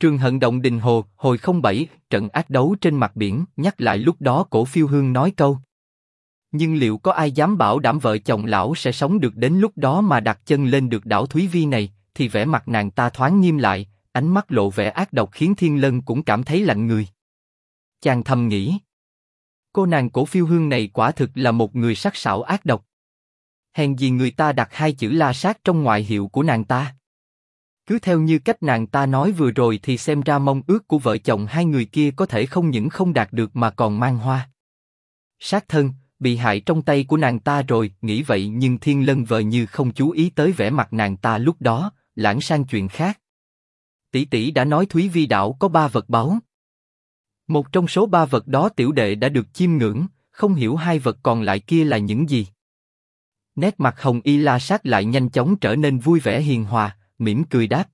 Trường Hận Động Đình Hồ, hồi 07, trận ác đấu trên mặt biển, nhắc lại lúc đó Cổ Phiêu Hương nói câu. Nhưng liệu có ai dám bảo đảm vợ chồng lão sẽ sống được đến lúc đó mà đặt chân lên được đảo Thúy Vi này, thì vẻ mặt nàng ta thoáng nghiêm lại, ánh mắt lộ vẻ ác độc khiến Thiên Lân cũng cảm thấy lạnh người. Chàng thầm nghĩ. Cô nàng Cổ Phiêu Hương này quả thực là một người sắc sảo ác độc. Hèn gì người ta đặt hai chữ La Sát trong ngoại hiệu của nàng ta. Cứ theo như cách nàng ta nói vừa rồi thì xem ra mong ước của vợ chồng hai người kia có thể không những không đạt được mà còn mang hoa. Sát thân, bị hại trong tay của nàng ta rồi, nghĩ vậy nhưng Thiên Lân vờ như không chú ý tới vẻ mặt nàng ta lúc đó, lãng sang chuyện khác. Tỷ tỷ đã nói Thúy Vi đảo có 3 vật báu. Một trong số 3 vật đó tiểu đệ đã được chiêm ngưỡng, không hiểu 2 vật còn lại kia là những gì. Nét mặt Hồng Y La Sát lại nhanh chóng trở nên vui vẻ hiền hòa, mỉm cười đáp.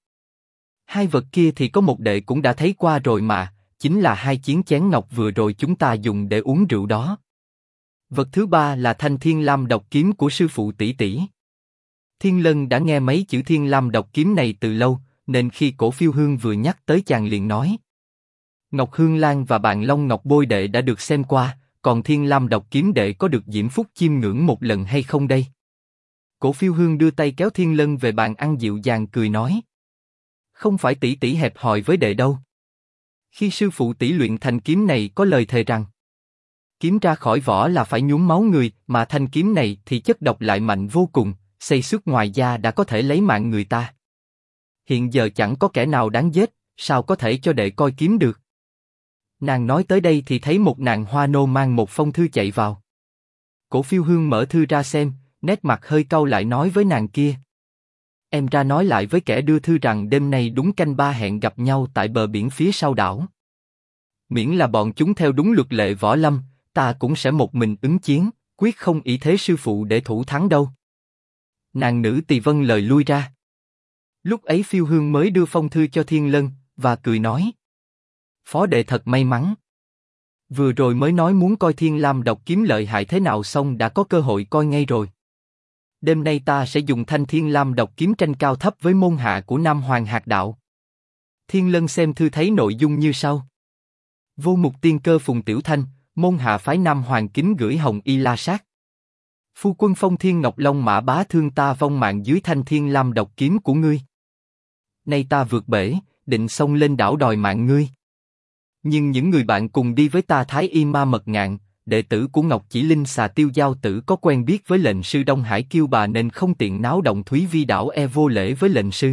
2 vật kia thì có một đệ cũng đã thấy qua rồi mà, chính là 2 chiến chén ngọc vừa rồi chúng ta dùng để uống rượu đó. Vật thứ 3 là thanh Thiên Lam độc kiếm của sư phụ tỷ tỷ. Thiên Lân đã nghe mấy chữ Thiên Lam độc kiếm này từ lâu, nên khi Cổ Phiêu Hương vừa nhắc tới chàng liền nói. Ngọc Hương Lan và bạn Long Ngọc Bôi đệ đã được xem qua, còn Thiên Lam độc kiếm đệ có được diễm phúc chiêm ngưỡng một lần hay không đây? Cổ Phiêu Hương đưa tay kéo Thiên Lân về bàn ăn dịu dàng cười nói. Không phải tỷ tỷ hẹp hòi với đệ đâu. Khi sư phụ tỷ luyện thành kiếm này có lời thề rằng kiếm ra khỏi vỏ là phải nhuốm máu người, mà thanh kiếm này thì chất độc lại mạnh vô cùng, xây xước ngoài da đã có thể lấy mạng người ta. Hiện giờ chẳng có kẻ nào đáng giết, sao có thể cho đệ coi kiếm được? Nàng nói tới đây thì thấy một nàng hoa nô mang một phong thư chạy vào. Cổ Phiêu Hương mở thư ra xem, nét mặt hơi cau lại nói với nàng kia. Em ra nói lại với kẻ đưa thư rằng đêm nay đúng canh 3 hẹn gặp nhau tại bờ biển phía sau đảo. Miễn là bọn chúng theo đúng luật lệ võ lâm, ta cũng sẽ một mình ứng chiến, quyết không ỷ thế sư phụ để thủ thắng đâu. Nàng nữ tỳ vâng lời lui ra. Lúc ấy Phiêu Hương mới đưa phong thư cho Thiên Lân, và cười nói. Phó đệ thật may mắn. Vừa rồi mới nói muốn coi Thiên Lam độc kiếm lợi hại thế nào xong đã có cơ hội coi ngay rồi. Đêm nay ta sẽ dùng thanh Thiên Lam độc kiếm tranh cao thấp với môn hạ của Nam Hoàng Hạt Đạo. Thiên Lân xem thư thấy nội dung như sau. Vô Mục Tiên Cơ Phùng Tiểu Thanh, môn hạ phái Nam Hoàng kính gửi Hồng Y La Sát. Phu quân Phong Thiên Ngọc Long Mã Bá thương ta vong mạng dưới thanh Thiên Lam độc kiếm của ngươi. Nay ta vượt bể, định xông lên đảo đòi mạng ngươi. Nhưng những người bạn cùng đi với ta Thái Y Ma Mật Ngạn, đệ tử của Ngọc Chỉ Linh Xà Tiêu Giao Tử có quen biết với lệnh sư Đông Hải Kiêu Bà nên không tiện náo động Thúy Vi đảo vô lễ với lệnh sư.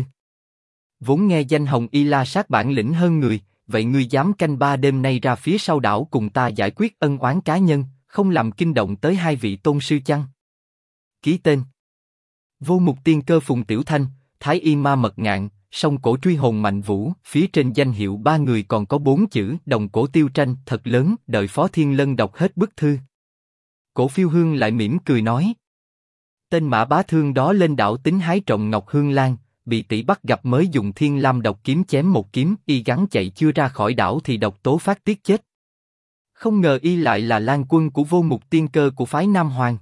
Vốn nghe danh Hồng Y La Sát bản lĩnh hơn người, vậy ngươi dám canh 3 đêm nay ra phía sau đảo cùng ta giải quyết ân oán cá nhân, không làm kinh động tới 2 vị tôn sư chăng? Ký tên. Vô Mục Tiên Cơ Phùng Tiểu Thanh, Thái Y Ma Mật Ngạn, Song Cổ Truy Hồn Mạnh Vũ, phía trên danh hiệu 3 người còn có 4 chữ Đồng Cổ Tiêu Tranh thật lớn, đợi Phó Thiên Lân đọc hết bức thư. Cổ Phiêu Hương lại mỉm cười nói. Tên Mã Bá Thương đó lên đảo tính hái trộm Ngọc Hương Lan, bị tỷ bắt gặp mới dùng Thiên Lam độc kiếm chém một kiếm, y gắng chạy chưa ra khỏi đảo thì độc tố phát tiết chết. Không ngờ y lại là Lan quân của Vô Mục Tiên Cơ của phái Nam Hoàng.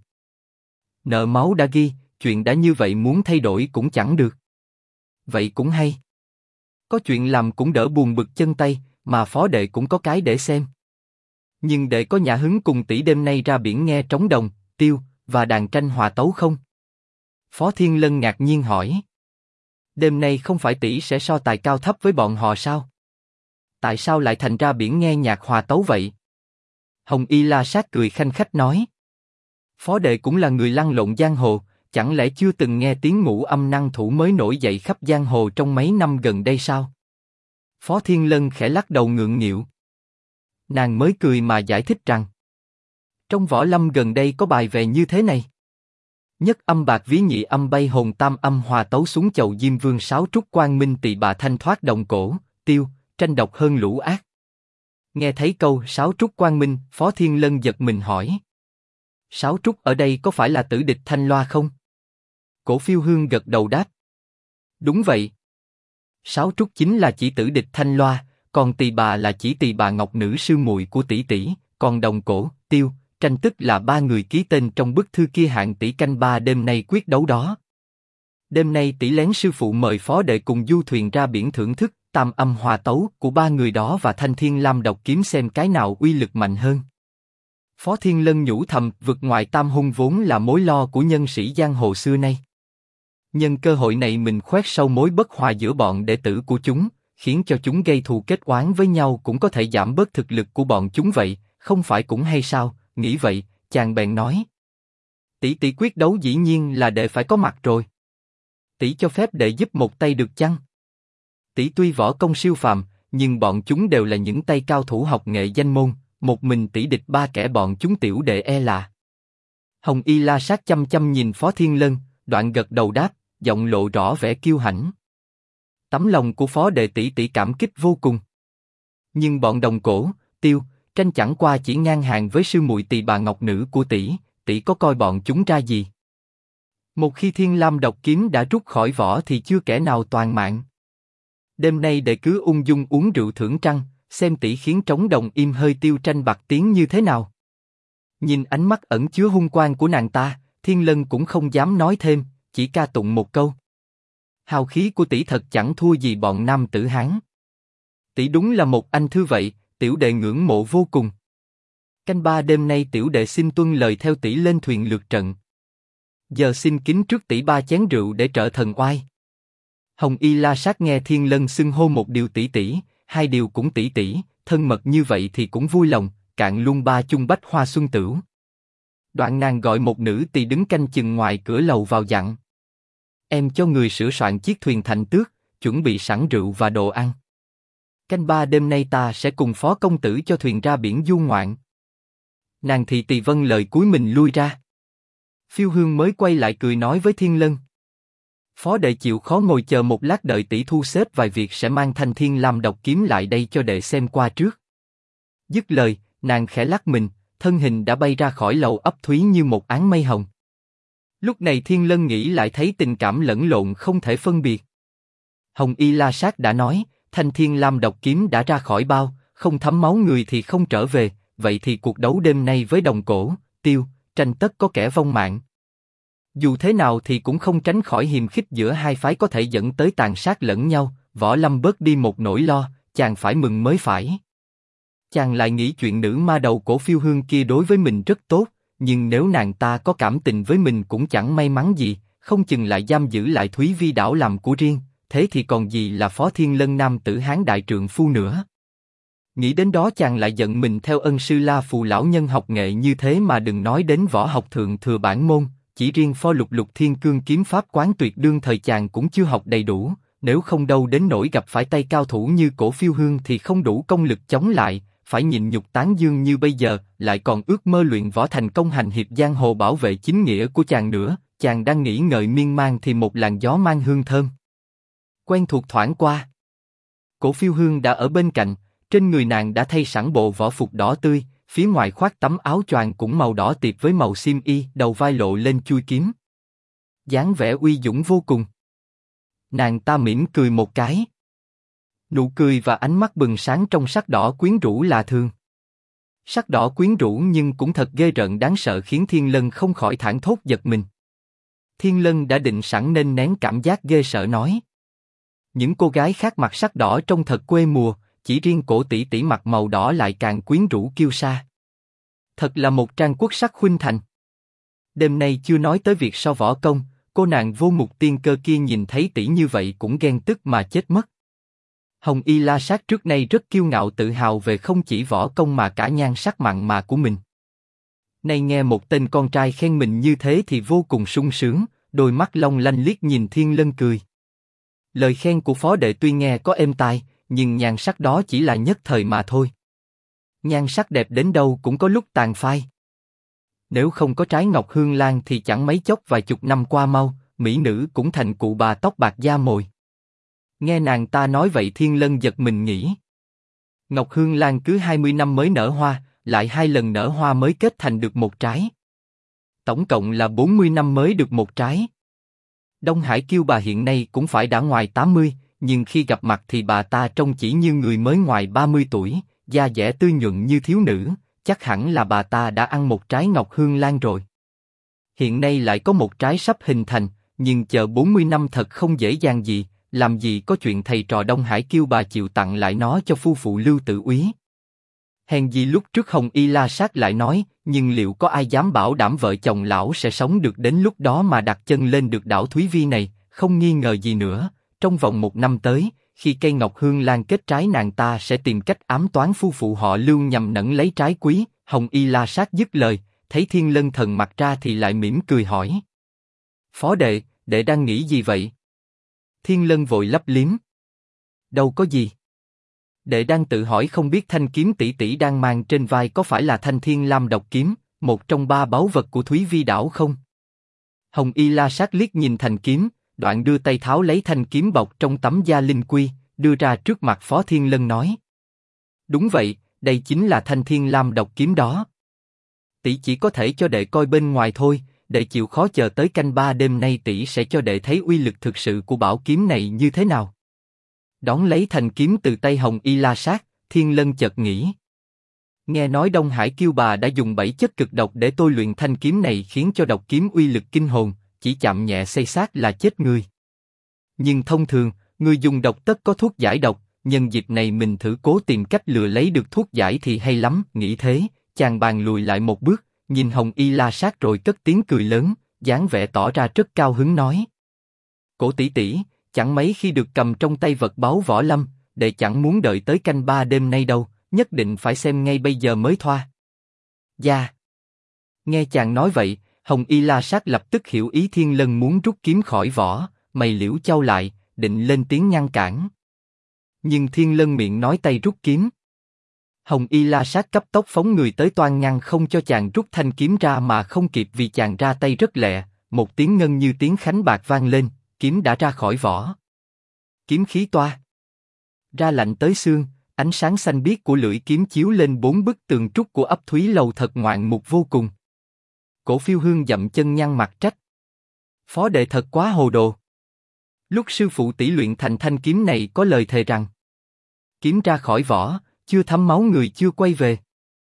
Nợ máu đã ghi, chuyện đã như vậy muốn thay đổi cũng chẳng được. Vậy cũng hay. Có chuyện làm cũng đỡ buồn bực chân tay, mà phó đệ cũng có cái để xem. Nhưng đệ có nhã hứng cùng tỷ đêm nay ra biển nghe trống đồng, tiêu, và đàn tranh hòa tấu không? Phó Thiên Lân ngạc nhiên hỏi. Đêm nay không phải tỷ sẽ so tài cao thấp với bọn họ sao? Tại sao lại thành ra biển nghe nhạc hòa tấu vậy? Hồng Y La Sát cười khanh khách nói. Phó đệ cũng là người lăn lộn giang hồ, chẳng lẽ chưa từng nghe tiếng Ngũ Âm Năng Thủ mới nổi dậy khắp giang hồ trong mấy năm gần đây sao? Phó Thiên Lân khẽ lắc đầu ngượng nghịu. Nàng mới cười mà giải thích rằng trong võ lâm gần đây có bài về như thế này. Nhất âm bạc ví nhị âm bay hồn tam âm hòa tấu súng chầu Diêm Vương sáo trúc quang minh tỳ bà thanh thoát đồng cổ, tiêu, tranh độc hơn lũ ác. Nghe thấy câu sáo trúc quang minh, Phó Thiên Lân giật mình hỏi. Sáo trúc ở đây có phải là tử địch Thanh Loa không? Cổ Phiêu Hương gật đầu đáp. Đúng vậy. Sáo trúc chính là chỉ tử địch Thanh Loa, còn tỳ bà là chỉ tỳ bà Ngọc nữ sư muội của tỷ tỷ, còn đồng cổ, tiêu, tranh tức là 3 người ký tên trong bức thư kia hạng tỷ canh 3 đêm nay quyết đấu đó. Đêm nay tỷ lén sư phụ mời phó đệ cùng du thuyền ra biển thưởng thức, tam âm hòa tấu của ba người đó và Thanh Thiên Lam Độc kiếm xem cái nào uy lực mạnh hơn. Phó Thiên Lân nhủ thầm, vực ngoại tam hung vốn là mối lo của nhân sĩ giang hồ xưa nay. Nhân cơ hội này mình khoét sâu mối bất hòa giữa bọn đệ tử của chúng, khiến cho chúng gây thù kết oán với nhau cũng có thể giảm bớt thực lực của bọn chúng vậy, không phải cũng hay sao? Nghĩ vậy, chàng bèn nói: tỷ quyết đấu dĩ nhiên là đệ phải có mặt rồi. Tỷ cho phép đệ giúp một tay được chăng? Tỷ tuy võ công siêu phàm, nhưng bọn chúng đều là những tay cao thủ học nghệ danh môn, một mình tỷ địch ba kẻ bọn chúng tiểu đệ e là. Hồng Y La Sát chăm chăm nhìn Phó Thiên Lân, đoạn gật đầu đáp, giọng lộ rõ vẻ kiêu hãnh. Tấm lòng của Phó đệ tỷ cảm kích vô cùng. Nhưng bọn Đồng Cổ, Tiêu, Tranh chẳng qua chỉ ngang hàng với sư muội Tỳ Bà Ngọc Nữ của tỷ có coi bọn chúng ra gì? Một khi Thiên Lam Độc kiếm đã rút khỏi vỏ thì chưa kẻ nào toàn mạng. Đêm nay đệ cứ ung dung uống rượu thưởng trăng, xem tỷ khiến trống đồng im hơi Tiêu Tranh bạc tiếng như thế nào. Nhìn ánh mắt ẩn chứa hung quang của nàng ta, Thiên Lân cũng không dám nói thêm, chỉ ca tụng một câu. Hào khí của tỷ thật chẳng thua gì bọn nam tử Hán. Tỷ đúng là một anh thư vậy, tiểu đệ ngưỡng mộ vô cùng. Canh ba đêm nay tiểu đệ xin tuân lời theo tỷ lên thuyền lượt trận. Giờ xin kính trước tỷ ba chén rượu để trợ thần oai. Hồng Y La Sát nghe Thiên Lân xưng hô một điều tỷ, hai điều cũng tỷ, thân mật như vậy thì cũng vui lòng, cạn luôn ba chung bách hoa xuân tửu. Đoạn nàng gọi một nữ tỳ đứng canh chừng ngoài cửa lầu vào dặn: em cho người sửa soạn chiếc thuyền thành tước, chuẩn bị sẵn rượu và đồ ăn. Canh ba đêm nay ta sẽ cùng Phó công tử cho thuyền ra biển du ngoạn. Nàng thị tỳ vâng lời cúi mình lui ra. Phiêu Hương mới quay lại cười nói với Thiên Lân: Phó đệ chịu khó ngồi chờ một lát, đợi tỷ thu xếp vài việc sẽ mang Thanh Thiên Lam Độc kiếm lại đây cho đệ xem qua trước. Dứt lời, nàng khẽ lắc mình, thân hình đã bay ra khỏi lầu ấp thúy như một áng mây hồng. Lúc này Thiên Lân nghĩ lại thấy tình cảm lẫn lộn không thể phân biệt. Hồng Y La Sát đã nói, Thanh Thiên Lam Độc kiếm đã ra khỏi bao, không thấm máu người thì không trở về, vậy thì cuộc đấu đêm nay với Đồng Cổ, Tiêu, Tranh tất có kẻ vong mạng. Dù thế nào thì cũng không tránh khỏi hiềm khích giữa hai phái có thể dẫn tới tàn sát lẫn nhau. Võ Lâm bớt đi một nỗi lo, chàng phải mừng mới phải. Chàng lại nghĩ chuyện nữ ma đầu cổ Phiêu Hương kia đối với mình rất tốt, nhưng nếu nàng ta có cảm tình với mình cũng chẳng may mắn gì, không chừng lại giam giữ lại Thúy Vi đảo làm của riêng, thế thì còn gì là Phó Thiên Lân nam tử Hán đại trượng phu nữa. Nghĩ đến đó chàng lại giận mình theo ân sư La Phù lão nhân học nghệ như thế mà đừng nói đến võ học thượng thừa bản môn, chỉ riêng Phó Lục Lục Thiên Cương kiếm pháp quán tuyệt đương thời chàng cũng chưa học đầy đủ, nếu không đâu đến nỗi gặp phải tay cao thủ như cổ Phiêu Hương thì không đủ công lực chống lại, phải nhịn nhục tán dương như bây giờ, lại còn ước mơ luyện võ thành công hành hiệp giang hồ bảo vệ chính nghĩa của chàng nữa. Chàng đang nghĩ ngợi miên man thì một làn gió mang hương thơm quen thuộc thoảng qua. Cổ Phiêu Hương đã ở bên cạnh, trên người nàng đã thay sẵn bộ võ phục đỏ tươi, phía ngoài khoác tấm áo choàng cũng màu đỏ tiệp với màu xiêm y, đầu vai lộ lên chui kiếm, dáng vẻ uy dũng vô cùng. Nàng ta mỉm cười một cái, nụ cười và ánh mắt bừng sáng trong sắc đỏ quyến rũ lạ thường. Sắc đỏ quyến rũ nhưng cũng thật ghê rợn đáng sợ, khiến Thiên Lân không khỏi thảng thốt giật mình. Thiên Lân đã định sẵn nên nén cảm giác ghê sợ nói: những cô gái khác mặc sắc đỏ trông thật quê mùa, chỉ riêng cổ tỷ tỷ mặc màu đỏ lại càng quyến rũ kiêu sa. Thật là một trang quốc sắc khuynh thành. Đêm nay chưa nói tới việc so võ công, cô nàng vô mục tiên cơ kia nhìn thấy tỷ như vậy cũng ghen tức mà chết mất. Hồng Y La Sát trước nay rất kiêu ngạo tự hào về không chỉ võ công mà cả nhan sắc mặn mà của mình. Nay nghe một tên con trai khen mình như thế thì vô cùng sung sướng, đôi mắt long lanh liếc nhìn Thiên Lân cười. Lời khen của Phó đệ tuy nghe có êm tai, nhưng nhan sắc đó chỉ là nhất thời mà thôi. Nhan sắc đẹp đến đâu cũng có lúc tàn phai. Nếu không có trái ngọc hương lan thì chẳng mấy chốc vài chục năm qua mau, mỹ nữ cũng thành cụ bà tóc bạc da mồi. Nghe nàng ta nói vậy Thiên Lân giật mình nghĩ. Ngọc hương lan cứ 20 năm mới nở hoa, lại 2 lần nở hoa mới kết thành được một trái. Tổng cộng là 40 năm mới được một trái. Đông Hải Kiêu bà hiện nay cũng phải đã ngoài 80, nhưng khi gặp mặt thì bà ta trông chỉ như người mới ngoài 30 tuổi, da dẻ tươi nhuận như thiếu nữ, chắc hẳn là bà ta đã ăn một trái ngọc hương lan rồi. Hiện nay lại có một trái sắp hình thành, nhưng chờ 40 năm thật không dễ dàng gì, làm gì có chuyện thầy trò Đông Hải Kiêu Bà chịu tặng lại nó cho phu phụ Lưu Tử Úy. Hèn gì lúc trước Hồng Y La Sát lại nói, nhưng liệu có ai dám bảo đảm vợ chồng lão sẽ sống được đến lúc đó mà đặt chân lên được đảo Thúy Vi này, không nghi ngờ gì nữa, trong vòng 1 năm tới, khi cây ngọc hương lan kết trái nàng ta sẽ tìm cách ám toán phu phụ họ Lưu nhằm nẫng lấy trái quý. Hồng Y La Sát dứt lời, thấy Thiên Lân Thần mặt ra thì lại mỉm cười hỏi. Phó đệ, đệ đang nghĩ gì vậy? Thiên Lân vội lấp liếm. Đâu có gì. Đệ đang tự hỏi không biết thanh kiếm tỷ tỷ đang mang trên vai có phải là thanh Thiên Lam độc kiếm, một trong 3 báu vật của Thúy Vi đảo không? Hồng Y La Sát liếc nhìn thanh kiếm, đoạn đưa tay tháo lấy thanh kiếm bọc trong tấm da linh quy, đưa ra trước mặt Phó Thiên Lân nói. Đúng vậy, đây chính là thanh Thiên Lam độc kiếm đó. Tỷ chỉ có thể cho đệ coi bên ngoài thôi, đệ chịu khó chờ tới canh 3 đêm nay tỷ sẽ cho đệ thấy uy lực thực sự của bảo kiếm này như thế nào. Đón lấy thanh kiếm từ tay Hồng Y La Sát, Thiên Lân chợt nghĩ. Nghe nói Đông Hải Kiêu Bà đã dùng 7 chất cực độc để tôi luyện thanh kiếm này khiến cho độc kiếm uy lực kinh hồn, chỉ chạm nhẹ xây xác là chết người. Nhưng thông thường, người dùng độc tất có thuốc giải độc, nhân dịp này mình thử cố tìm cách lừa lấy được thuốc giải thì hay lắm, nghĩ thế, chàng bàn lùi lại một bước, nhìn Hồng Y La Sát rồi cất tiếng cười lớn, dáng vẻ tỏ ra rất cao hứng nói. Cổ tỷ tỷ, chẳng mấy khi được cầm trong tay vật báu võ lâm, đệ chẳng muốn đợi tới canh 3 đêm nay đâu, nhất định phải xem ngay bây giờ mới thoa. Dạ. Nghe chàng nói vậy, Hồng Y La Sát lập tức hiểu ý Thiên Lân muốn rút kiếm khỏi vỏ, mày liễu chau lại, định lên tiếng ngăn cản. Nhưng Thiên Lân miệng nói tay rút kiếm. Hồng Y La Sát cấp tốc phóng người tới toan ngăn không cho chàng rút thanh kiếm ra mà không kịp vì chàng ra tay rất lẹ, một tiếng ngân như tiếng khánh bạc vang lên, kiếm đã ra khỏi vỏ. Kiếm khí toa ra lạnh tới xương, ánh sáng xanh biếc của lưỡi kiếm chiếu lên 4 bức tường trúc của ấp Thúy Lầu thật ngoạn mục vô cùng. Cổ Phiêu Hương dậm chân nhăn mặt trách. Phó đệ thật quá hồ đồ. Lúc sư phụ tỷ luyện thành thanh kiếm này có lời thề rằng kiếm ra khỏi vỏ, chưa thấm máu người chưa quay về.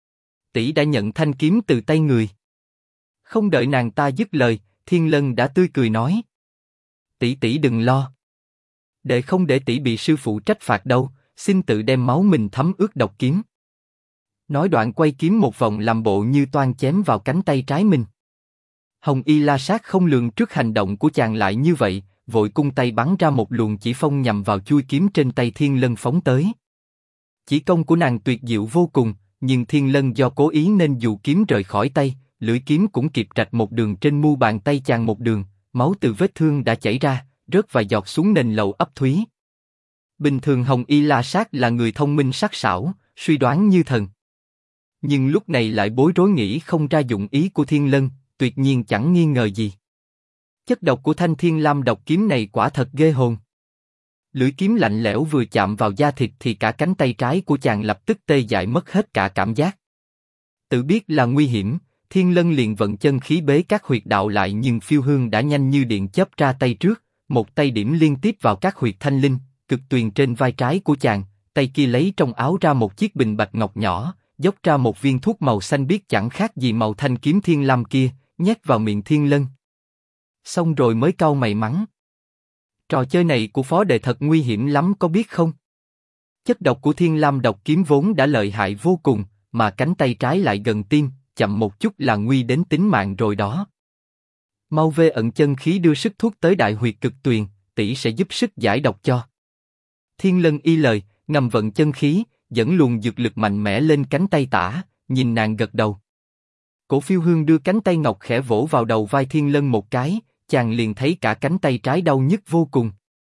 Tỷ đã nhận thanh kiếm từ tay người. Không đợi nàng ta dứt lời, Thiên Lân đã tươi cười nói. Tỷ tỷ đừng lo. Đệ không để tỷ bị sư phụ trách phạt đâu, xin tự đem máu mình thấm ướt độc kiếm. Nói đoạn quay kiếm một vòng làm bộ như toan chém vào cánh tay trái mình. Hồng Y La Sát không lường trước hành động của chàng lại như vậy, vội cung tay bắn ra một luồng chỉ phong nhằm vào chuôi kiếm trên tay Thiên Lân phóng tới. Chỉ công của nàng tuyệt diệu vô cùng, nhưng Thiên Lân do cố ý nên dù kiếm rời khỏi tay, lưỡi kiếm cũng kịp rạch một đường trên mu bàn tay chàng một đường, máu từ vết thương đã chảy ra, rớt vài giọt xuống nền lầu ấp Thúy. Bình thường Hồng Y La Sát là người thông minh sắc sảo, suy đoán như thần. Nhưng lúc này lại bối rối nghĩ không ra dụng ý của Thiên Lân, tuyệt nhiên chẳng nghi ngờ gì. Chất độc của thanh Thiên Lam độc kiếm này quả thật ghê hồn. Lưỡi kiếm lạnh lẽo vừa chạm vào da thịt thì cả cánh tay trái của chàng lập tức tê dại mất hết cả cảm giác. Tự biết là nguy hiểm, Thiên Lân liền vận chân khí bế các huyệt đạo lại nhưng Phiêu Hương đã nhanh như điện chớp ra tay trước, một tay điểm liên tiếp vào các huyệt thanh linh, cực tuyền trên vai trái của chàng, tay kia lấy trong áo ra một chiếc bình bạch ngọc nhỏ, dốc ra một viên thuốc màu xanh biếc chẳng khác gì màu thanh kiếm Thiên Lam kia, nhét vào miệng Thiên Lân. Xong rồi mới cau mày mắng. Trò chơi này của phó đệ thật nguy hiểm lắm có biết không? Chất độc của Thiên Lam độc kiếm vốn đã lợi hại vô cùng, mà cánh tay trái lại gần tim, chậm một chút là nguy đến tính mạng rồi đó. Mau về ẩn chân khí đưa sức thuốc tới đại huyệt cực tuyền, tỷ sẽ giúp sức giải độc cho. Thiên Lân y lời, ngầm vận chân khí, dẫn luồng dược lực mạnh mẽ lên cánh tay tả, nhìn nàng gật đầu. Cổ Phiêu Hương đưa cánh tay ngọc khẽ vỗ vào đầu vai Thiên Lân một cái, chàng liền thấy cả cánh tay trái đau nhức vô cùng.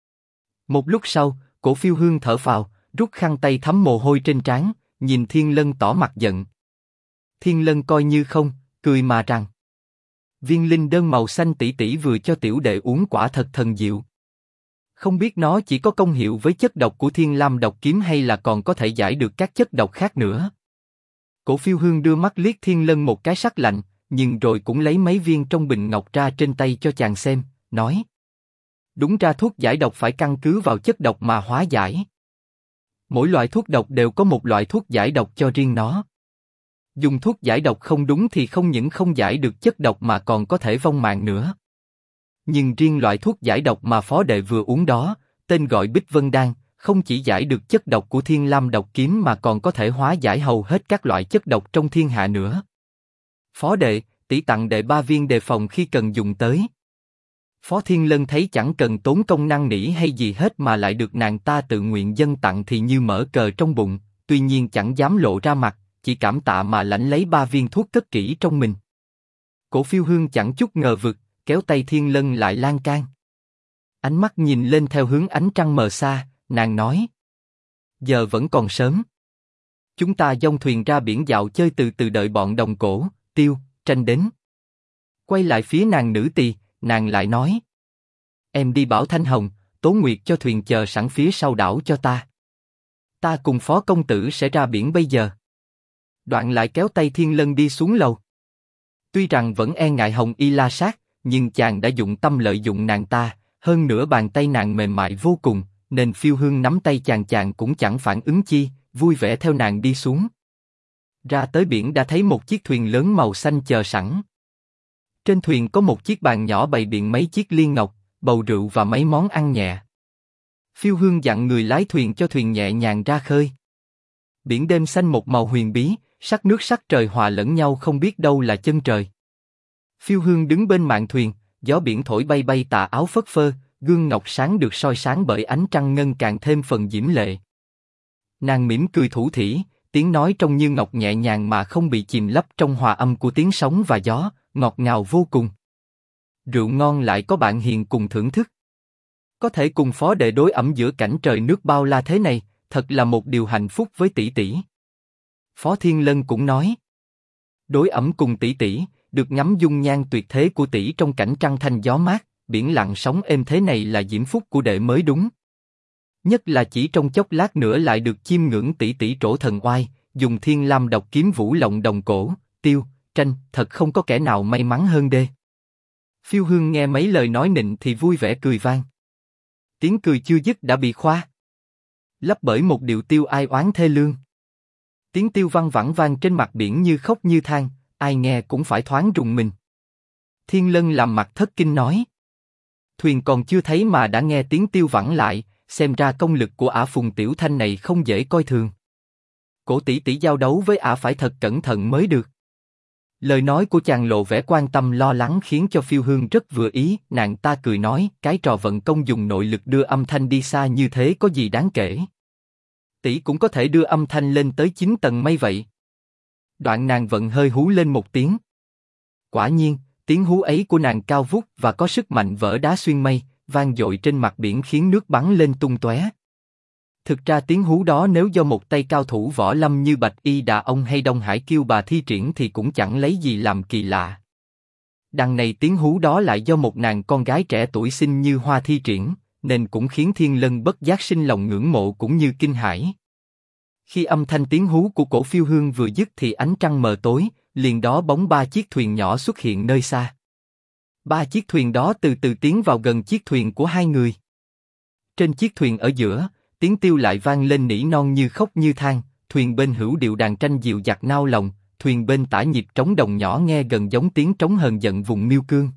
Một lúc sau, Cổ Phiêu Hương thở phào, rút khăn tay thấm mồ hôi trên trán, nhìn Thiên Lân tỏ mặt giận. Thiên Lân coi như không, cười mà rằng: viên linh đơn màu xanh tỷ tỷ vừa cho tiểu đệ uống quả thật thần diệu. Không biết nó chỉ có công hiệu với chất độc của Thiên Lam độc kiếm hay là còn có thể giải được các chất độc khác nữa. Cổ Phiêu Hương đưa mắt liếc Thiên Lân một cái sắc lạnh, nhưng rồi cũng lấy mấy viên trong bình ngọc ra trên tay cho chàng xem, nói: đúng ra thuốc giải độc phải căn cứ vào chất độc mà hóa giải. Mỗi loại thuốc độc đều có một loại thuốc giải độc cho riêng nó. Dùng thuốc giải độc không đúng thì không những không giải được chất độc mà còn có thể vong mạng nữa. Nhưng riêng loại thuốc giải độc mà phó đệ vừa uống đó, tên gọi Bích Vân Đan, không chỉ giải được chất độc của Thiên Lam độc kiếm mà còn có thể hóa giải hầu hết các loại chất độc trong thiên hạ nữa. Phó đệ, tỷ tặng đệ 3 viên đề phòng khi cần dùng tới. Phó Thiên Lân thấy chẳng cần tốn công năn nỉ hay gì hết mà lại được nàng ta tự nguyện dâng tặng thì như mở cờ trong bụng, tuy nhiên chẳng dám lộ ra mặt, chỉ cảm tạ mà lãnh lấy 3 viên thuốc cất kỹ trong mình. Cổ Phiêu Hương chẳng chút ngờ vực, kéo tay Thiên Lân lại lan can. Ánh mắt nhìn lên theo hướng ánh trăng mờ xa, nàng nói: giờ vẫn còn sớm. Chúng ta dông thuyền ra biển dạo chơi từ từ đợi bọn Đồng Cổ, Tiêu, Tranh đến. Quay lại phía nàng nữ tỳ, nàng lại nói: em đi bảo Thanh Hồng, Tố Nguyệt cho thuyền chờ sẵn phía sau đảo cho ta. Ta cùng Phó công tử sẽ ra biển bây giờ. Đoạn lại kéo tay Thiên Lân đi xuống lầu. Tuy rằng vẫn e ngại Hồng Y La Sát, nhưng chàng đã dụng tâm lợi dụng nàng ta, hơn nữa bàn tay nàng mềm mại vô cùng, nên Phiêu Hương nắm tay chàng cũng chẳng phản ứng chi, vui vẻ theo nàng đi xuống. Ra tới biển đã thấy một chiếc thuyền lớn màu xanh chờ sẵn. Trên thuyền có một chiếc bàn nhỏ bày biện mấy chiếc liên ngọc, bầu rượu và mấy món ăn nhẹ. Phiêu Hương dặn người lái thuyền cho thuyền nhẹ nhàng ra khơi. Biển đêm xanh một màu huyền bí, sắc nước sắc trời hòa lẫn nhau không biết đâu là chân trời. Phiêu Hương đứng bên mạn thuyền, gió biển thổi bay bay tà áo phất phơ, gương ngọc sáng được soi sáng bởi ánh trăng ngân càng thêm phần diễm lệ. Nàng mỉm cười thủ thỉ, tiếng nói trông như ngọc nhẹ nhàng mà không bị chìm lấp trong hòa âm của tiếng sóng và gió, ngọt ngào vô cùng. Rượu ngon lại có bạn hiền cùng thưởng thức. Có thể cùng phó đệ đối ẩm giữa cảnh trời nước bao la thế này, thật là một điều hạnh phúc với tỷ tỷ. Phó Thiên Lân cũng nói: đối ẩm cùng tỷ tỷ, được ngắm dung nhan tuyệt thế của tỷ trong cảnh trăng thanh gió mát, biển lặng sóng êm thế này là diễm phúc của đệ mới đúng. Nhất là chỉ trong chốc lát nữa lại được chiêm ngưỡng tỷ tỷ trổ thần oai, dùng Thiên Lam độc kiếm vũ lộng Đồng Cổ, Tiêu, Tranh, thật không có kẻ nào may mắn hơn đê. Phiêu Hương nghe mấy lời nói nịnh thì vui vẻ cười vang. Tiếng cười chưa dứt đã bị khoa lấp bởi một điệu tiêu ai oán thê lương. Tiếng tiêu văng vẳng vang trên mặt biển như khóc như than, ai nghe cũng phải thoáng rùng mình. Thiên Lân làm mặt thất kinh nói: thuyền còn chưa thấy mà đã nghe tiếng tiêu vẳng lại, xem ra công lực của ả Phùng Tiểu Thanh này không dễ coi thường. Cổ tỷ tỷ giao đấu với ả phải thật cẩn thận mới được. Lời nói của chàng lộ vẻ quan tâm lo lắng khiến cho Phiêu Hương rất vừa ý, nàng ta cười nói: cái trò vận công dùng nội lực đưa âm thanh đi xa như thế có gì đáng kể. Tỷ cũng có thể đưa âm thanh lên tới 9 tầng mây vậy. Đoạn nàng vận hơi hú lên một tiếng. Quả nhiên, tiếng hú ấy của nàng cao vút và có sức mạnh vỡ đá xuyên mây, vang dội trên mặt biển khiến nước bắn lên tung tóe. Thực ra tiếng hú đó nếu do một tay cao thủ võ lâm như Bạch Y Đà Ông hay Đông Hải Kiêu Bà thi triển thì cũng chẳng lấy gì làm kỳ lạ. Đằng này tiếng hú đó lại do một nàng con gái trẻ tuổi xinh như hoa thi triển, nên cũng khiến Thiên Lân bất giác sinh lòng ngưỡng mộ cũng như kinh hãi. Khi âm thanh tiếng hú của cổ Phiêu Hương vừa dứt thì ánh trăng mờ tối, liền đó bóng 3 chiếc thuyền nhỏ xuất hiện nơi xa. 3 chiếc thuyền đó từ từ tiến vào gần chiếc thuyền của hai người. Trên chiếc thuyền ở giữa, tiếng tiêu lại vang lên nỉ non như khóc như than, thuyền bên hữu điệu đàn tranh dịu dặt nao lòng, thuyền bên tả nhịp trống đồng nhỏ nghe gần giống tiếng trống hờn giận vùng miêu cương.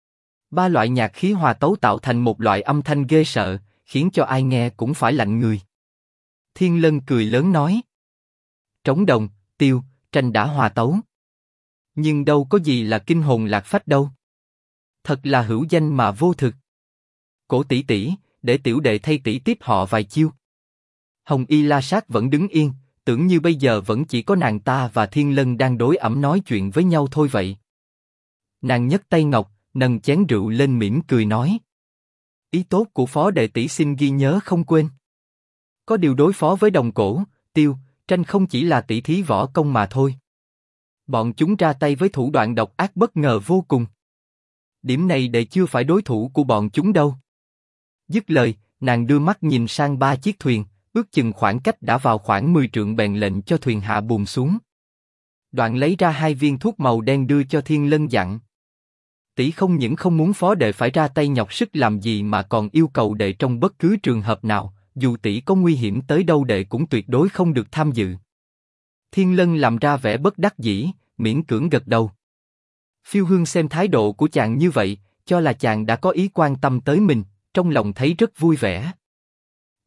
3 loại nhạc khí hòa tấu tạo thành một loại âm thanh ghê sợ, khiến cho ai nghe cũng phải lạnh người. Thiên Lân cười lớn nói: trống đồng, tiêu, tranh đã hòa tấu. Nhưng đâu có gì là kinh hồn lạc phách đâu. Thật là hữu danh mà vô thực. Cổ tỷ tỷ, để tiểu đệ thay tỷ tiếp họ vài chiêu. Hồng Y La Sát vẫn đứng yên, tưởng như bây giờ vẫn chỉ có nàng ta và Thiên Lân đang đối ẩm nói chuyện với nhau thôi vậy. Nàng nhấc tay ngọc, nâng chén rượu lên mỉm cười nói: ý tốt của phó đệ tỷ xin ghi nhớ không quên. Có điều đối phó với Đồng Cổ, Tiêu, Tranh không chỉ là tỷ thí võ công mà thôi. Bọn chúng ra tay với thủ đoạn độc ác bất ngờ vô cùng. Điểm này đệ chưa phải đối thủ của bọn chúng đâu. Dứt lời, nàng đưa mắt nhìn sang 3 chiếc thuyền, ước chừng khoảng cách đã vào khoảng 10 trượng bèn lệnh cho thuyền hạ buồm xuống. Đoạn lấy ra 2 viên thuốc màu đen đưa cho Thiên Lân dặn: tỷ không những không muốn phó đệ phải ra tay nhọc sức làm gì mà còn yêu cầu đệ trong bất cứ trường hợp nào, dù tỷ có nguy hiểm tới đâu đệ cũng tuyệt đối không được tham dự. Thiên Lân làm ra vẻ bất đắc dĩ, miễn cưỡng gật đầu. Phiêu Hương xem thái độ của chàng như vậy, cho là chàng đã có ý quan tâm tới mình, trong lòng thấy rất vui vẻ.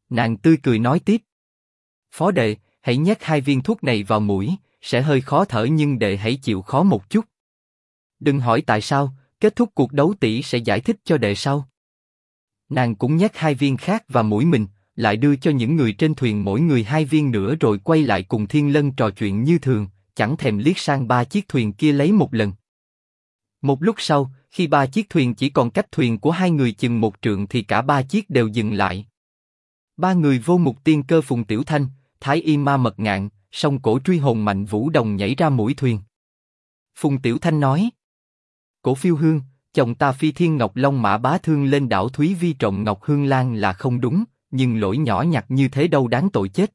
Nàng tươi cười nói tiếp. Phó đệ, hãy nhét 2 viên thuốc này vào mũi, sẽ hơi khó thở nhưng đệ hãy chịu khó một chút. Đừng hỏi tại sao, kết thúc cuộc đấu tỷ sẽ giải thích cho đệ sau. Nàng cũng nhét 2 viên khác vào mũi mình, lại đưa cho những người trên thuyền mỗi người 2 viên nữa rồi quay lại cùng Thiên Lân trò chuyện như thường, chẳng thèm liếc sang 3 chiếc thuyền kia lấy một lần. Một lúc sau, khi 3 chiếc thuyền chỉ còn cách thuyền của 2 người chừng 1 trượng thì cả 3 chiếc đều dừng lại. 3 người Vô Mục Tiên Cơ, Phùng Tiểu Thanh, Thái Y Ma Mật Ngạn, Song Cổ Truy Hồn Mạnh Vũ đồng nhảy ra mũi thuyền. Phùng Tiểu Thanh nói: Cổ Phiêu Hương, chồng ta phi thiên ngọc long mã bá thương lên đảo Thúy Vi trộm ngọc hương lan là không đúng, nhưng lỗi nhỏ nhặt như thế đâu đáng tội chết.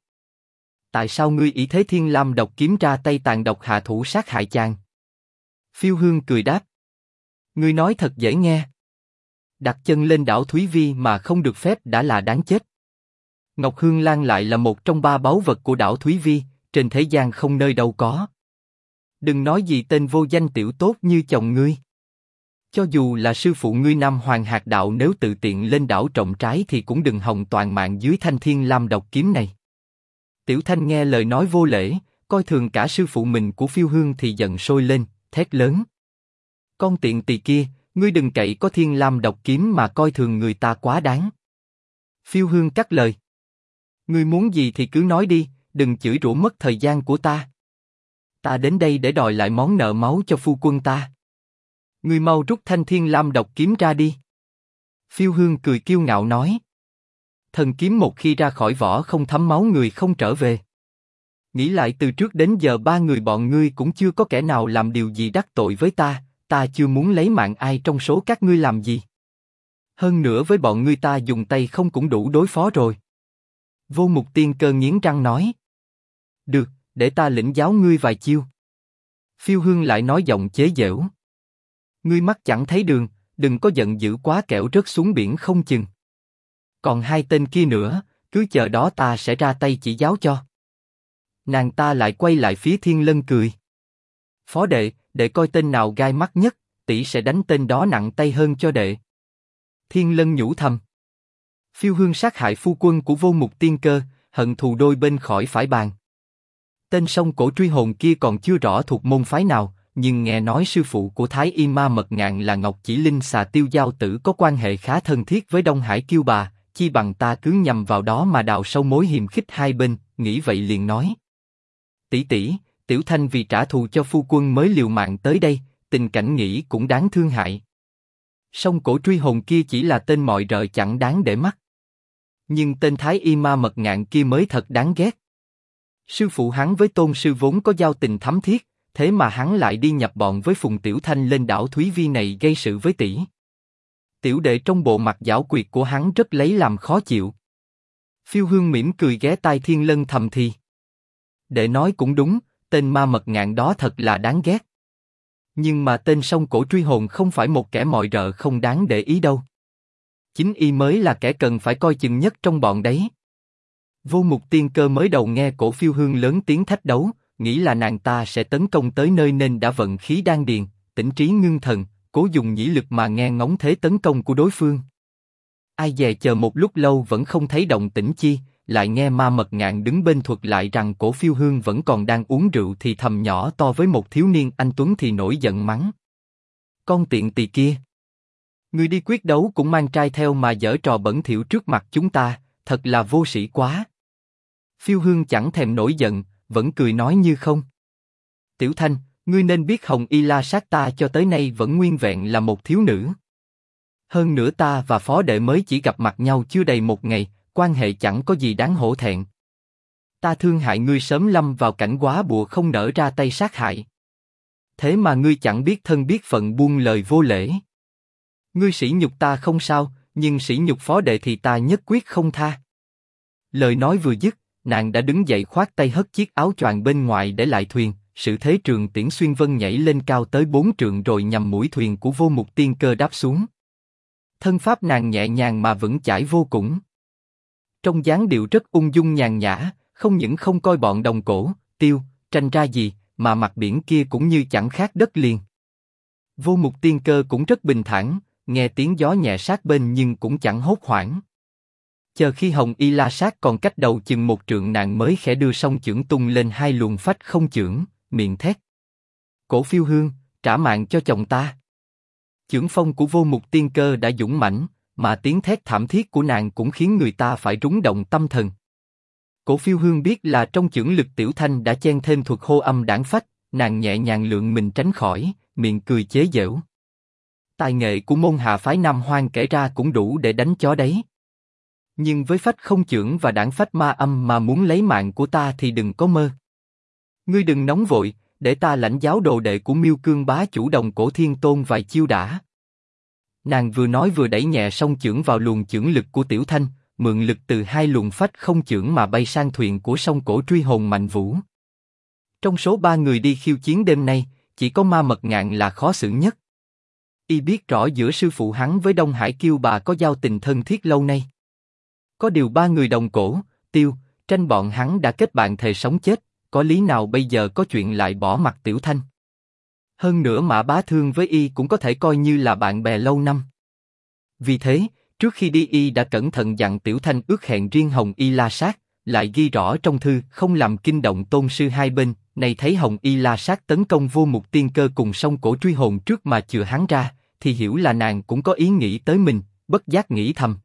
Tại sao ngươi ý thế thiên lam độc kiếm ra tay tàn độc hạ thủ sát hại chàng? Phiêu Hương cười đáp: Ngươi nói thật dễ nghe. Đặt chân lên đảo Thúy Vi mà không được phép đã là đáng chết. Ngọc Hương Lan lại là một trong 3 báu vật của đảo Thúy Vi, trên thế gian không nơi đâu có. Đừng nói gì tên vô danh tiểu tốt như chồng ngươi. Cho dù là sư phụ ngươi Nam Hoàng Hạt Đạo nếu tự tiện lên đảo trộm trái thì cũng đừng hòng toàn mạng dưới thanh thiên lam độc kiếm này. Tiểu Thanh nghe lời nói vô lễ, coi thường cả sư phụ mình của Phiêu Hương thì giận sôi lên, thét lớn: Con tiện tỳ kia, ngươi đừng cậy có thiên lam độc kiếm mà coi thường người ta quá đáng. Phiêu Hương cắt lời: Ngươi muốn gì thì cứ nói đi, đừng chửi rủa mất thời gian của ta. Ta đến đây để đòi lại món nợ máu cho phu quân ta. Ngươi mau rút thanh thiên lam độc kiếm ra đi. Phiêu Hương cười kiêu ngạo nói: Thần kiếm một khi ra khỏi vỏ không thấm máu người không trở về. Nghĩ lại từ trước đến giờ 3 người bọn ngươi cũng chưa có kẻ nào làm điều gì đắc tội với ta, ta chưa muốn lấy mạng ai trong số các ngươi làm gì. Hơn nữa với bọn ngươi ta dùng tay không cũng đủ đối phó rồi. Vô Mục Tiên Cơ nghiến răng nói: Được, để ta lĩnh giáo ngươi vài chiêu. Phiêu Hương lại nói giọng chế giễu: Ngươi mắt chẳng thấy đường, đừng có giận dữ quá kẻo rớt xuống biển không chừng. Còn 2 tên kia nữa, cứ chờ đó ta sẽ ra tay chỉ giáo cho. Nàng ta lại quay lại phía Thiên Lân cười: Phó đệ, đệ coi tên nào gai mắt nhất, tỷ sẽ đánh tên đó nặng tay hơn cho đệ. Thiên Lân nhủ thầm: Phiêu Hương sát hại phu quân của Vô Mục Tiên Cơ, hận thù đôi bên khỏi phải bàn. Tên Song Cổ Truy Hồn kia còn chưa rõ thuộc môn phái nào, nhưng nghe nói sư phụ của Thái Y Ma Mật Ngạn là Ngọc Chỉ Linh Xà Tiêu Giao Tử có quan hệ khá thân thiết với Đông Hải Kiêu Bà, chi bằng ta cứ nhằm vào đó mà đào sâu mối hiềm khích hai bên. Nghĩ vậy liền nói: Tỷ tỷ, Tiểu Thanh vì trả thù cho phu quân mới liều mạng tới đây, tình cảnh nghĩ cũng đáng thương hại. Song Cổ Truy Hồn kia chỉ là tên mọi rợ chẳng đáng để mắt, nhưng tên Thái Y Ma Mật Ngạn kia mới thật đáng ghét. Sư phụ hắn với tôn sư vốn có giao tình thắm thiết, thế mà hắn lại đi nhập bọn với Phùng Tiểu Thanh lên đảo Thúy Vi này gây sự với tỷ. Tiểu đệ trong bộ mặt giảo quyệt của hắn rất lấy làm khó chịu. Phiêu Hương mỉm cười ghé tai Thiên Lân thầm thì: Đệ nói cũng đúng, tên Ma Mật Ngạn đó thật là đáng ghét. Nhưng mà tên Song Cổ Truy Hồn không phải một kẻ mọi rợ không đáng để ý đâu. Chính y mới là kẻ cần phải coi chừng nhất trong bọn đấy. Vô Mục Tiên Cơ mới đầu nghe Cổ Phiêu Hương lớn tiếng thách đấu, nghĩ là nàng ta sẽ tấn công tới nơi nên đã vận khí đan điền, tĩnh trí ngưng thần, cố dùng nhĩ lực mà nghe ngóng thế tấn công của đối phương. Ai dè chờ một lúc lâu vẫn không thấy động tĩnh chi, lại nghe Ma Mật Ngạn đứng bên thuật lại rằng Cổ Phiêu Hương vẫn còn đang uống rượu thì thầm nhỏ to với một thiếu niên anh tuấn thì nổi giận mắng: Con tiện tỳ kia! Ngươi đi quyết đấu cũng mang trai theo mà giở trò bẩn thỉu trước mặt chúng ta, thật là vô sĩ quá. Phiêu Hương chẳng thèm nổi giận, vẫn cười nói như không. Tiểu Thanh, ngươi nên biết Hồng Y La Sát ta cho tới nay vẫn nguyên vẹn là một thiếu nữ. Hơn nữa ta và phó đệ mới chỉ gặp mặt nhau chưa đầy 1 ngày, quan hệ chẳng có gì đáng hổ thẹn. Ta thương hại ngươi sớm lâm vào cảnh góa bụa không nỡ ra tay sát hại. Thế mà ngươi chẳng biết thân biết phận buông lời vô lễ. Ngươi sỉ nhục ta không sao, nhưng sỉ nhục phó đệ thì ta nhất quyết không tha. Lời nói vừa dứt, nàng đã đứng dậy khoát tay hất chiếc áo choàng bên ngoài để lại thuyền, sự thế trường tiễn xuyên vân nhảy lên cao tới 4 trượng rồi nhằm mũi thuyền của Vô Mục Tiên Cơ đáp xuống. Thân pháp nàng nhẹ nhàng mà vững chãi vô cùng. Trong dáng điệu rất ung dung nhàn nhã, không những không coi bọn đồng cổ, tiêu, tranh ra gì, mà mặt biển kia cũng như chẳng khác đất liền. Vô Mục Tiên Cơ cũng rất bình thản, nghe tiếng gió nhẹ sát bên nhưng cũng chẳng hốt hoảng. Chờ khi Hồng Y La Sát còn cách đầu chừng một trượng, nàng mới khẽ đưa song chưởng tung lên hai luồng phách không chưởng, miệng thét: Cổ Phiêu Hương, trả mạng cho chồng ta! Chưởng phong của Vô Mục Tiên Cơ đã dũng mãnh, mà tiếng thét thảm thiết của nàng cũng khiến người ta phải rúng động tâm thần. Cổ Phiêu Hương biết là trong chưởng lực Tiểu Thanh đã chen thêm thuật hô âm đảng phách, nàng nhẹ nhàng lượng mình tránh khỏi, miệng cười chế giễu. Tài nghệ của môn hạ phái Nam Hoang kể ra cũng đủ để đánh chó đấy. Nhưng với phách không chưởng và đảng phách ma âm mà muốn lấy mạng của ta thì đừng có mơ. Ngươi đừng nóng vội, để ta lãnh giáo đồ đệ của Miêu Cương bá chủ Đồng Cổ Thiên Tôn vài chiêu đã. Nàng vừa nói vừa đẩy nhẹ song chưởng vào luồng chưởng lực của Tiểu Thanh, mượn lực từ hai luồng phách không chưởng mà bay sang thuyền của song cổ truy hồn Mạnh Vũ. Trong số ba người đi khiêu chiến đêm nay, chỉ có Ma Mật Ngạn là khó xử nhất. Y biết rõ giữa sư phụ hắn với Đông Hải Kiêu Bà có giao tình thân thiết lâu nay. Có điều ba người Đồng Cổ, Tiêu, Tranh bọn hắn đã kết bạn thề sống chết, có lý nào bây giờ có chuyện lại bỏ mặc Tiểu Thanh? Hơn nữa Mã Bá Thương với Y cũng có thể coi như là bạn bè lâu năm. Vì thế, trước khi đi Y đã cẩn thận dặn Tiểu Thanh ước hẹn riêng Hồng Y La Sát, lại ghi rõ trong thư không làm kinh động tôn sư hai bên. Này thấy Hồng Y La Sát tấn công Vô Mục Tiên Cơ cùng song cổ truy hồn trước mà chừa hắn ra, thì hiểu là nàng cũng có ý nghĩ tới mình, bất giác nghĩ thầm.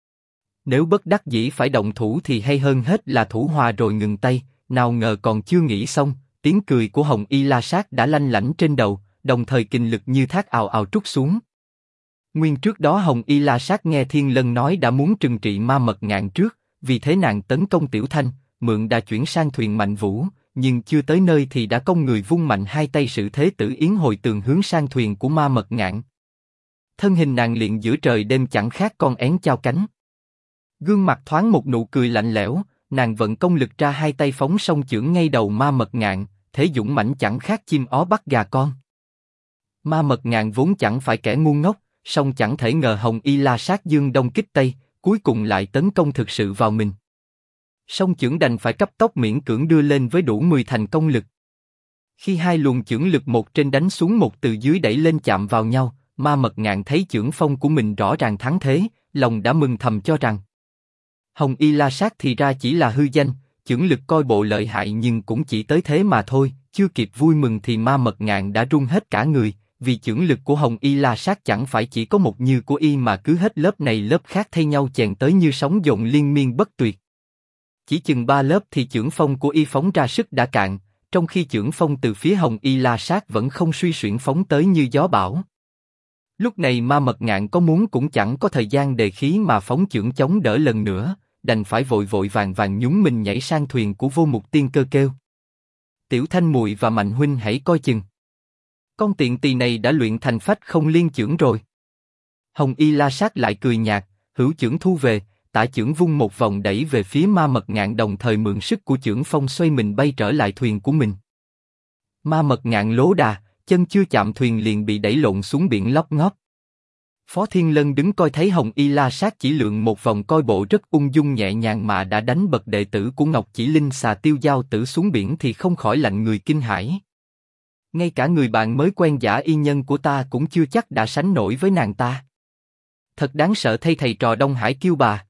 Nếu bất đắc dĩ phải động thủ thì hay hơn hết là thủ hòa rồi ngừng tay. Nào ngờ còn chưa nghĩ xong, tiếng cười của Hồng Y La Sát đã lanh lảnh trên đầu, đồng thời kình lực như thác ào ào trút xuống. Nguyên trước đó Hồng Y La Sát nghe Thiên Lân nói đã muốn trừng trị Ma Mật Ngạn trước, vì thế nàng tấn công Tiểu Thanh, mượn đà chuyển sang thuyền Mạnh Vũ, nhưng chưa tới nơi thì đã cong người vung mạnh hai tay sự thế Tử Yến hồi tường hướng sang thuyền của Ma Mật Ngạn. Thân hình nàng liền giữa trời đêm chẳng khác con én chao cánh. Gương mặt thoáng một nụ cười lạnh lẽo, nàng vận công lực ra hai tay phóng song chưởng ngay đầu Ma Mật Ngạn, thế dũng mãnh chẳng khác chim ó bắt gà con. Ma Mật Ngạn vốn chẳng phải kẻ ngu ngốc, song chẳng thể ngờ Hồng Y La Sát dương đông kích tây, cuối cùng lại tấn công thực sự vào mình. Song chưởng đành phải cấp tốc miễn cưỡng đưa lên với đủ 10 thành công lực. Khi hai luồng chưởng lực một trên đánh xuống một từ dưới đẩy lên chạm vào nhau, Ma Mật Ngạn thấy chưởng phong của mình rõ ràng thắng thế, lòng đã mừng thầm cho rằng Hồng Y La Sát thì ra chỉ là hư danh, chưởng lực coi bộ lợi hại nhưng cũng chỉ tới thế mà thôi. Chưa kịp vui mừng thì Ma Mật Ngạn đã run hết cả người, vì chưởng lực của Hồng Y La Sát chẳng phải chỉ có một như của Y mà cứ hết lớp này lớp khác thay nhau chèn tới như sóng dồn liên miên bất tuyệt. Chỉ chừng 3 lớp thì chưởng phong của Y phóng ra sức đã cạn, trong khi chưởng phong từ phía Hồng Y La Sát vẫn không suy xuyển phóng tới như gió bão. Lúc này Ma Mật Ngạn có muốn cũng chẳng có thời gian đề khí mà phóng chưởng chống đỡ lần nữa, đành phải vội vội vàng vàng nhúng mình nhảy sang thuyền của Vô Mục Tiên Cơ kêu: Tiểu Thanh muội và Mạnh huynh hãy coi chừng. Con tiện tỳ này đã luyện thành phách không liên chưởng rồi. Hồng Y La Sát lại cười nhạt, hữu chưởng thu về, tả chưởng vung một vòng đẩy về phía Ma Mật Ngạn, đồng thời mượn sức của chưởng phong xoay mình bay trở lại thuyền của mình. Ma Mật Ngạn lố đà, chân chưa chạm thuyền liền bị đẩy lộn xuống biển lóp ngóp. Phó Thiên Lân đứng coi thấy Hồng Y La Sát chỉ lượn một vòng coi bộ rất ung dung nhẹ nhàng mà đã đánh bật đệ tử của Ngọc Chỉ Linh Xà Tiêu Giao Tử xuống biển thì không khỏi lạnh người kinh hãi. Ngay cả người bạn mới quen Giả Y Nhân của ta cũng chưa chắc đã sánh nổi với nàng ta. Thật đáng sợ thay thầy trò Đông Hải Kiêu Bà.